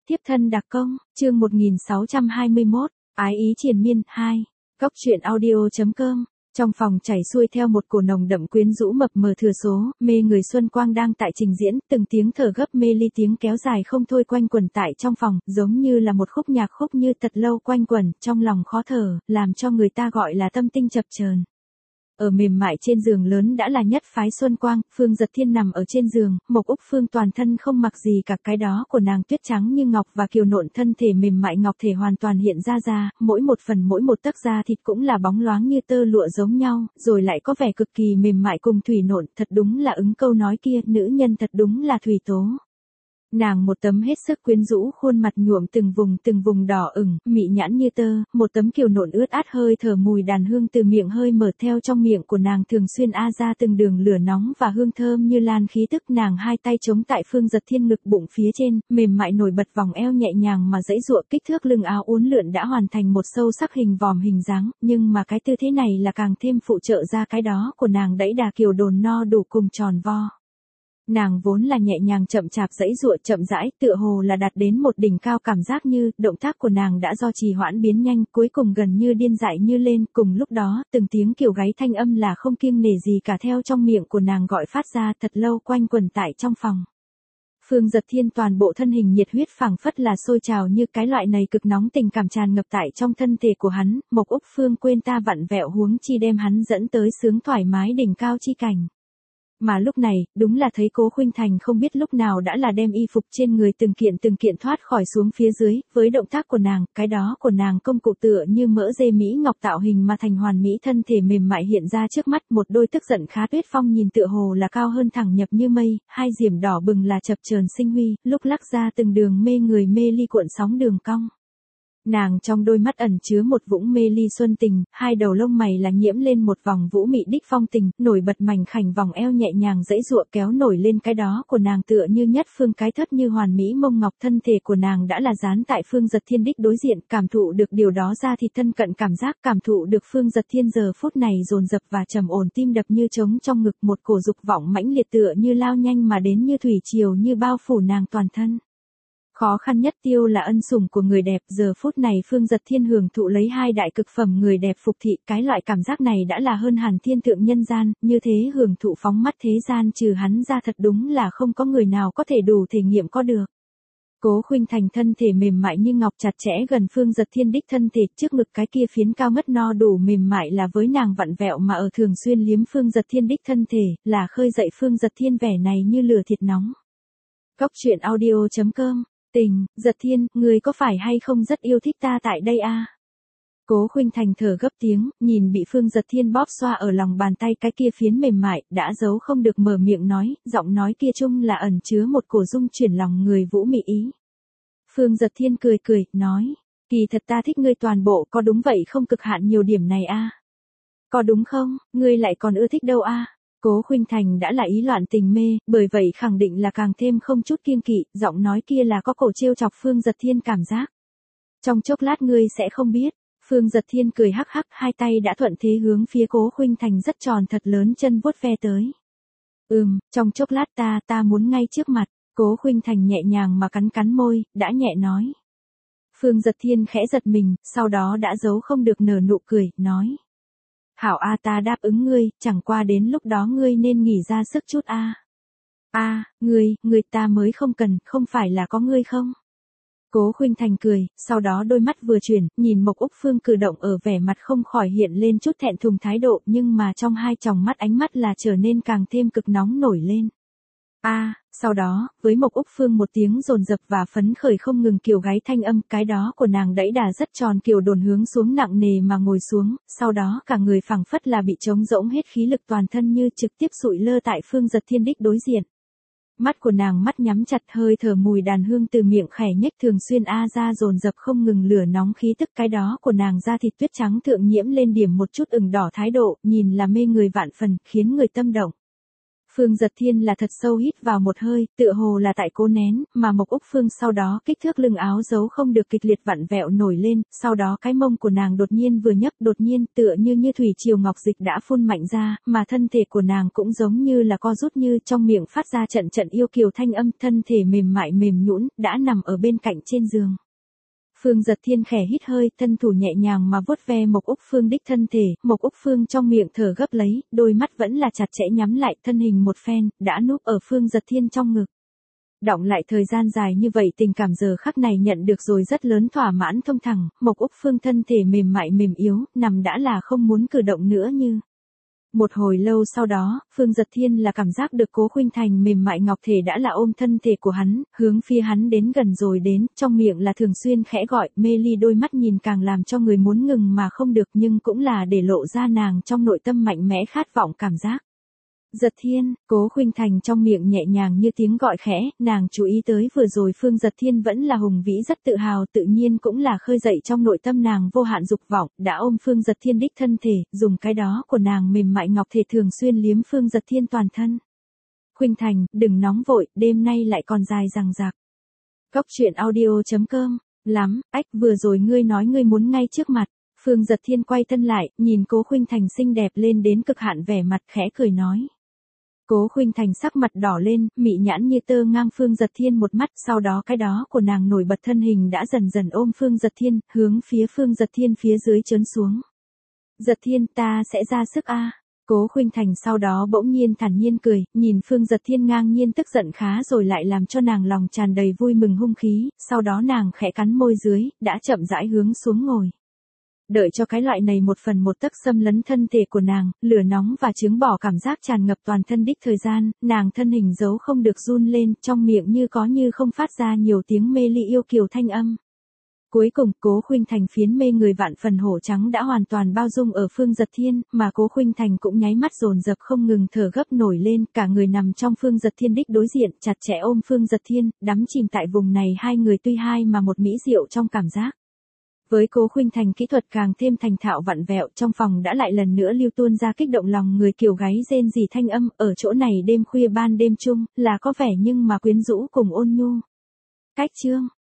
Tiếp thân đặc công, chương 1621, ái ý triền miên, 2. Góc truyện audio.com. Trong phòng chảy xuôi theo một cổ nồng đậm quyến rũ mập mờ thừa số, mê người Xuân Quang đang tại trình diễn, từng tiếng thở gấp mê ly tiếng kéo dài không thôi quanh quẩn tại trong phòng, giống như là một khúc nhạc khúc như thật lâu quanh quẩn, trong lòng khó thở, làm cho người ta gọi là tâm tinh chập chờn. Ở mềm mại trên giường lớn đã là nhất phái Xuân Quang, Phương Giật Thiên nằm ở trên giường, Mộc Úc Phương toàn thân không mặc gì cả, cái đó của nàng tuyết trắng như ngọc và kiều nộn thân thể mềm mại ngọc thể hoàn toàn hiện ra, mỗi một phần mỗi một tấc da thịt cũng là bóng loáng như tơ lụa giống nhau, rồi lại có vẻ cực kỳ mềm mại cùng thủy nộn, thật đúng là ứng câu nói kia, nữ nhân thật đúng là thủy tố. Nàng một tấm hết sức quyến rũ khuôn mặt nhuộm từng vùng đỏ ửng, mị nhãn như tơ, một tấm kiều nộn ướt át hơi thở mùi đàn hương từ miệng hơi mở theo trong miệng của nàng thường xuyên ra từng đường lửa nóng và hương thơm như lan khí tức. Nàng hai tay chống tại Phương Giật Thiên ngực bụng phía trên, mềm mại nổi bật vòng eo nhẹ nhàng mà giãy giụa, kích thước lưng áo uốn lượn đã hoàn thành một sâu sắc hình vòm hình dáng, nhưng mà cái tư thế này là càng thêm phụ trợ ra cái đó của nàng đẫy đà kiều đồn no đủ cùng tròn vo. Nàng vốn là nhẹ nhàng chậm chạp giãy giụa chậm rãi, tựa hồ là đạt đến một đỉnh cao, cảm giác như động tác của nàng đã do trì hoãn biến nhanh, cuối cùng gần như điên dại như lên. Cùng lúc đó, từng tiếng kiều gáy thanh âm là không kiêng nể gì cả theo trong miệng của nàng gọi phát ra, thật lâu quanh quẩn tại trong phòng. Phương Giật Thiên toàn bộ thân hình nhiệt huyết phảng phất là sôi trào, như cái loại này cực nóng tình cảm tràn ngập tại trong thân thể của hắn. Mộc Úc Phương quên ta vặn vẹo huống chi đem hắn dẫn tới sướng thoải mái đỉnh cao chi cảnh. Mà lúc này, đúng là thấy Cố Khuynh Thành không biết lúc nào đã là đem y phục trên người từng kiện thoát khỏi xuống phía dưới, với động tác của nàng, cái đó của nàng công cụ tựa như mỡ dê mỹ ngọc tạo hình mà thành hoàn mỹ thân thể mềm mại hiện ra trước mắt, một đôi tức giận khá tuyết phong nhìn tựa hồ là cao hơn thẳng nhập như mây, hai diểm đỏ bừng là chập chờn sinh huy, lúc lắc ra từng đường mê người mê ly cuộn sóng đường cong. Nàng trong đôi mắt ẩn chứa một vũng mê ly xuân tình, hai đầu lông mày là nhiễm lên một vòng vũ mị đích phong tình, nổi bật mảnh khảnh vòng eo nhẹ nhàng giãy giụa kéo nổi lên cái đó của nàng tựa như nhất phương cái thất như hoàn mỹ mông ngọc, thân thể của nàng đã là dán tại Phương Giật Thiên đích đối diện, cảm thụ được điều đó ra thì thân cận cảm giác, cảm thụ được Phương Giật Thiên giờ phút này dồn dập và trầm ổn tim đập như trống trong ngực, một cổ dục vọng mãnh liệt tựa như lao nhanh mà đến như thủy triều như bao phủ nàng toàn thân. Khó khăn nhất tiêu là ân sủng của người đẹp, giờ phút này Phương Giật Thiên hưởng thụ lấy hai đại cực phẩm người đẹp phục thị, cái loại cảm giác này đã là hơn hẳn thiên thượng nhân gian, như thế hưởng thụ phóng mắt thế gian trừ hắn ra thật đúng là không có người nào có thể đủ thể nghiệm có được. Cố Khuynh Thành thân thể mềm mại như ngọc chặt chẽ gần Phương Giật Thiên đích thân thể, trước ngực cái kia phiến cao ngất no đủ mềm mại là với nàng vặn vẹo mà ở thường xuyên liếm Phương Giật Thiên đích thân thể, là khơi dậy Phương Giật Thiên vẻ này như lửa thịt nóng. Góc truyện audio.com. Tình, Giật Thiên, người có phải hay không rất yêu thích ta tại đây a? Cố Khuynh Thành thở gấp tiếng, nhìn bị Phương Giật Thiên bóp xoa ở lòng bàn tay cái kia phiến mềm mại, đã giấu không được mở miệng nói, giọng nói kia chung là ẩn chứa một cổ dung chuyển lòng người vũ mị ý. Phương Giật Thiên cười, nói, kỳ thật ta thích ngươi toàn bộ, có đúng vậy không, cực hạn nhiều điểm này a? Có đúng không, ngươi lại còn ưa thích đâu a? Cố Khuynh Thành đã là ý loạn tình mê, bởi vậy khẳng định là càng thêm không chút kiêng kỵ, giọng nói kia là có cổ trêu chọc Phương Giật Thiên cảm giác. Trong chốc lát ngươi sẽ không biết. Phương Giật Thiên cười hắc hắc, hai tay đã thuận thế hướng phía Cố Khuynh Thành rất tròn thật lớn chân vuốt ve tới. Trong chốc lát ta muốn ngay trước mặt. Cố Khuynh Thành nhẹ nhàng mà cắn môi, đã nhẹ nói. Phương Giật Thiên khẽ giật mình, sau đó đã giấu không được nở nụ cười, nói. Hảo a, ta đáp ứng ngươi, chẳng qua đến lúc đó ngươi nên nghỉ ra sức chút a. Ngươi ta mới không cần, không phải là có ngươi không? Cố Khuynh Thành cười, sau đó đôi mắt vừa chuyển, nhìn Mộc Úc Phương cử động ở vẻ mặt không khỏi hiện lên chút thẹn thùng thái độ, nhưng mà trong hai tròng mắt ánh mắt là trở nên càng thêm cực nóng nổi lên. Sau đó, với Mộc Úc Phương một tiếng dồn dập và phấn khởi không ngừng kiều gáy thanh âm, cái đó của nàng đẫy đà rất tròn kiều đồn hướng xuống nặng nề mà ngồi xuống, sau đó cả người phảng phất là bị trống rỗng hết khí lực toàn thân như trực tiếp sụi lơ tại Phương Giật Thiên đích đối diện. Mắt của nàng mắt nhắm chặt, hơi thở mùi đàn hương từ miệng khẽ nhếch thường xuyên ra dồn dập không ngừng lửa nóng khí tức, cái đó của nàng da thịt tuyết trắng thượng nhiễm lên điểm một chút ửng đỏ thái độ, nhìn là mê người vạn phần, khiến người tâm động. Phương Giật Thiên là thật sâu hít vào một hơi, tựa hồ là tại cố nén, mà Mộc Úc Phương sau đó kích thước lưng áo giấu không được kịch liệt vặn vẹo nổi lên, sau đó cái mông của nàng đột nhiên vừa nhấc đột nhiên tựa như thủy triều ngọc dịch đã phun mạnh ra, mà thân thể của nàng cũng giống như là co rút như trong miệng phát ra trận trận yêu kiều thanh âm, thân thể mềm mại mềm nhũn, đã nằm ở bên cạnh trên giường. Phương Giật Thiên khẽ hít hơi, thân thủ nhẹ nhàng mà vuốt ve Mộc Úc Phương đích thân thể, Mộc Úc Phương trong miệng thở gấp lấy, đôi mắt vẫn là chặt chẽ nhắm lại, thân hình một phen, đã núp ở Phương Giật Thiên trong ngực. Đọng lại thời gian dài như vậy tình cảm giờ khắc này nhận được rồi rất lớn thỏa mãn thông thẳng, Mộc Úc Phương thân thể mềm mại mềm yếu, nằm đã là không muốn cử động nữa như. Một hồi lâu sau đó, Phương Giật Thiên là cảm giác được Cố Khuynh Thành mềm mại ngọc thể đã là ôm thân thể của hắn, hướng phía hắn đến gần rồi đến, trong miệng là thường xuyên khẽ gọi, mê ly đôi mắt nhìn càng làm cho người muốn ngừng mà không được nhưng cũng là để lộ ra nàng trong nội tâm mạnh mẽ khát vọng cảm giác. Giật Thiên, Cố Khuynh Thành trong miệng nhẹ nhàng như tiếng gọi khẽ, nàng chú ý tới vừa rồi Phương Giật Thiên vẫn là hùng vĩ rất tự hào tự nhiên cũng là khơi dậy trong nội tâm nàng vô hạn dục vọng, đã ôm Phương Giật Thiên đích thân thể, dùng cái đó của nàng mềm mại ngọc thể thường xuyên liếm Phương Giật Thiên toàn thân. Khuynh Thành, đừng nóng vội, đêm nay lại còn dài dằng dặc. Cốc truyện audio.com, lắm, ách vừa rồi ngươi nói ngươi muốn ngay trước mặt. Phương Giật Thiên quay thân lại, nhìn Cố Khuynh Thành xinh đẹp lên đến cực hạn vẻ mặt khẽ cười nói. Cố Khuynh Thành sắc mặt đỏ lên, mị nhãn như tơ ngang Phương Giật Thiên một mắt, sau đó cái đó của nàng nổi bật thân hình đã dần dần ôm Phương Giật Thiên, hướng phía Phương Giật Thiên phía dưới trớn xuống. Giật Thiên, ta sẽ ra sức a. Cố Khuynh Thành sau đó bỗng nhiên thản nhiên cười, nhìn Phương Giật Thiên ngang nhiên tức giận khá rồi lại làm cho nàng lòng tràn đầy vui mừng hung khí, sau đó nàng khẽ cắn môi dưới, đã chậm rãi hướng xuống ngồi. Đợi cho cái loại này một phần một tấc xâm lấn thân thể của nàng, lửa nóng và chứng bỏ cảm giác tràn ngập toàn thân đích thời gian, nàng thân hình giấu không được run lên, trong miệng như có như không phát ra nhiều tiếng mê ly yêu kiều thanh âm. Cuối cùng, Cố Khuynh Thành phiến mê người vạn phần hổ trắng đã hoàn toàn bao dung ở Phương Giật Thiên, mà Cố Khuynh Thành cũng nháy mắt dồn dập không ngừng thở gấp nổi lên, cả người nằm trong Phương Giật Thiên đích đối diện, chặt chẽ ôm Phương Giật Thiên, đắm chìm tại vùng này hai người tuy hai mà một mỹ diệu trong cảm giác. Với Cố Khuynh Thành kỹ thuật càng thêm thành thạo vặn vẹo, trong phòng đã lại lần nữa lưu tuôn ra kích động lòng người kiểu gáy rên rỉ thanh âm, ở chỗ này đêm khuya ban đêm chung, là có vẻ nhưng mà quyến rũ cùng ôn nhu. Cách chương